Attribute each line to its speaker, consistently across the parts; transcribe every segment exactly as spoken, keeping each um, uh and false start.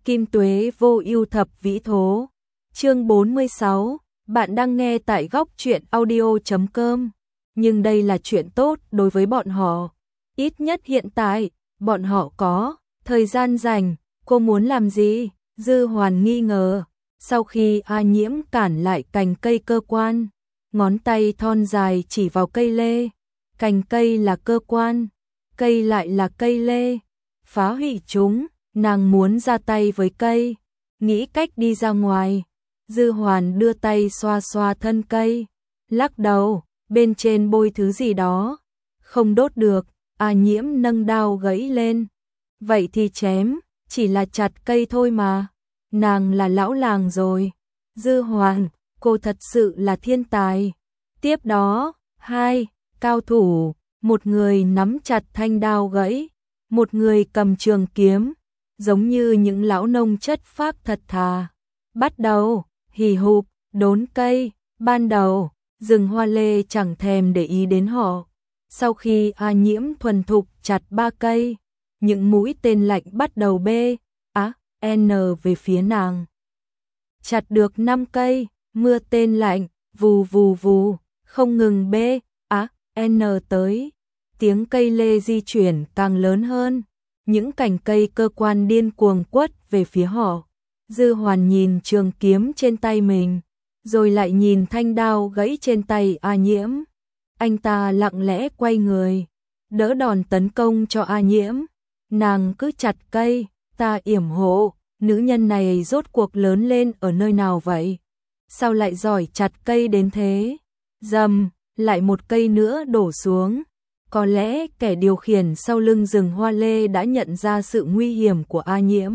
Speaker 1: Kim tuế vô ưu thập vĩ thố. Chương bốn mươi sáu, bạn đang nghe tại góc truyện audio chấm com. Nhưng đây là chuyện tốt đối với bọn họ. Ít nhất hiện tại, bọn họ có thời gian rảnh. Cô muốn làm gì? Dư Hoàn nghi ngờ. Sau khi A Nhiễm cản lại cành cây cơ quan, ngón tay thon dài chỉ vào cây lê. Cành cây là cơ quan, cây lại là cây lê. Phá hủy chúng, nàng muốn ra tay với cây, nghĩ cách đi ra ngoài. Dư Hoàn đưa tay xoa xoa thân cây, lắc đầu, bên trên bôi thứ gì đó. Không đốt được, A Nhiễm nâng đao gãy lên. Vậy thì chém, chỉ là chặt cây thôi mà. Nàng là lão làng rồi. Dư Hoàn, cô thật sự là thiên tài. Tiếp đó, hai cao thủ, một người nắm chặt thanh đao gãy, một người cầm trường kiếm, giống như những lão nông chất phác thật thà. Bắt đầu, hì hục, đốn cây. Ban đầu, rừng hoa lê chẳng thèm để ý đến họ. Sau khi A Nhiễm thuần thục chặt ba cây, những mũi tên lạnh bắt đầu bê, á, n về phía nàng. Chặt được năm cây, mưa tên lạnh, vù vù vù, không ngừng bê, á, n tới. Tiếng cây lê di chuyển càng lớn hơn, những cành cây cơ quan điên cuồng quất về phía họ. Dư Hoàn nhìn trường kiếm trên tay mình, rồi lại nhìn thanh đao gãy trên tay A Nhiễm. Anh ta lặng lẽ quay người, đỡ đòn tấn công cho A Nhiễm. Nàng cứ chặt cây, ta yểm hộ, nữ nhân này rốt cuộc lớn lên ở nơi nào vậy? Sao lại giỏi chặt cây đến thế? Dầm, lại một cây nữa đổ xuống. Có lẽ kẻ điều khiển sau lưng rừng hoa lê đã nhận ra sự nguy hiểm của A Nhiễm,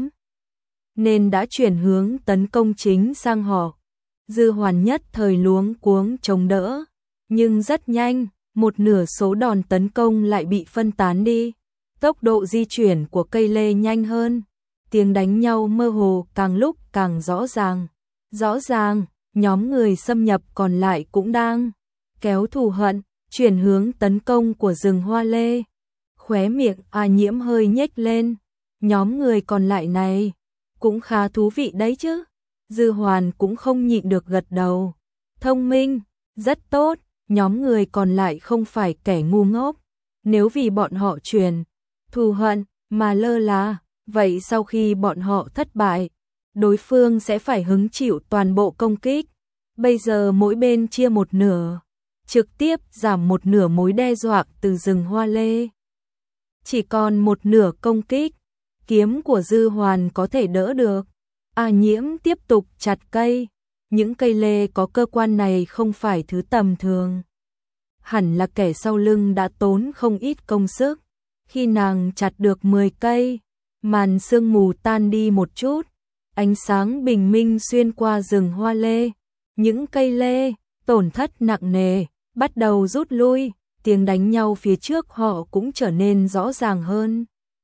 Speaker 1: nên đã chuyển hướng tấn công chính sang họ. Dư Hoàn nhất thời luống cuống chống đỡ, nhưng rất nhanh, một nửa số đòn tấn công lại bị phân tán đi. Tốc độ di chuyển của cây lê nhanh hơn, tiếng đánh nhau mơ hồ càng lúc càng rõ ràng. Rõ ràng, nhóm người xâm nhập còn lại cũng đang kéo thù hận, chuyển hướng tấn công của rừng hoa lê. Khóe miệng A Nhiễm hơi nhếch lên, nhóm người còn lại này cũng khá thú vị đấy chứ. Dư Hoàn cũng không nhịn được gật đầu. Thông minh, rất tốt, nhóm người còn lại không phải kẻ ngu ngốc. Nếu vì bọn họ truyền thù hận mà lơ là, vậy sau khi bọn họ thất bại, đối phương sẽ phải hứng chịu toàn bộ công kích. Bây giờ mỗi bên chia một nửa, trực tiếp giảm một nửa mối đe dọa từ rừng hoa lê. Chỉ còn một nửa công kích, kiếm của Dư Hoàn có thể đỡ được. A Nhiễm tiếp tục chặt cây, những cây lê có cơ quan này không phải thứ tầm thường. Hẳn là kẻ sau lưng đã tốn không ít công sức. Khi nàng chặt được mười cây, màn sương mù tan đi một chút, ánh sáng bình minh xuyên qua rừng hoa lê. Những cây lê tổn thất nặng nề bắt đầu rút lui, tiếng đánh nhau phía trước họ cũng trở nên rõ ràng hơn.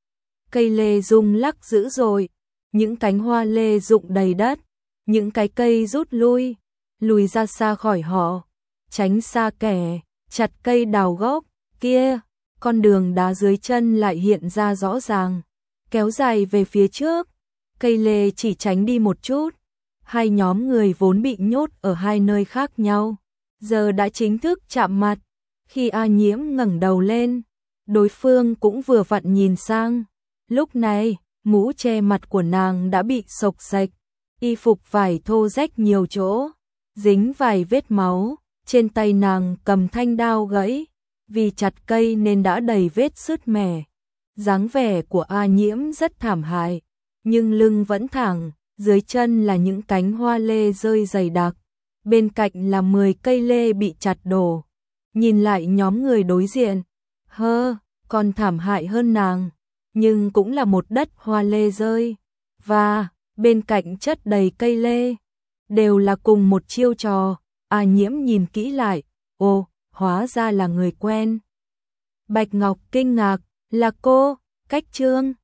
Speaker 1: Cây lê rung lắc dữ dội, những cánh hoa lê rụng đầy đất, những cái cây rút lui, lùi ra xa khỏi họ, tránh xa kẻ chặt cây đào gốc kia. Con đường đá dưới chân lại hiện ra rõ ràng, kéo dài về phía trước. Cây lê chỉ tránh đi một chút. Hai nhóm người vốn bị nhốt ở hai nơi khác nhau, giờ đã chính thức chạm mặt. Khi A Nhiễm ngẩng đầu lên, đối phương cũng vừa vặn nhìn sang. Lúc này, mũ che mặt của nàng đã bị xộc xệch, y phục vải thô rách nhiều chỗ, dính vài vết máu. Trên tay nàng cầm thanh đao gãy, vì chặt cây nên đã đầy vết sứt mẻ. Dáng vẻ của A Nhiễm rất thảm hại, nhưng lưng vẫn thẳng, dưới chân là những cánh hoa lê rơi dày đặc, bên cạnh là mười cây lê bị chặt đổ. Nhìn lại nhóm người đối diện, hơ, còn thảm hại hơn nàng, nhưng cũng là một đất hoa lê rơi, và bên cạnh chất đầy cây lê, đều là cùng một chiêu trò. A Nhiễm nhìn kỹ lại, ồ, hóa ra là người quen. Bạch Ngọc kinh ngạc, là cô, Cách Trương.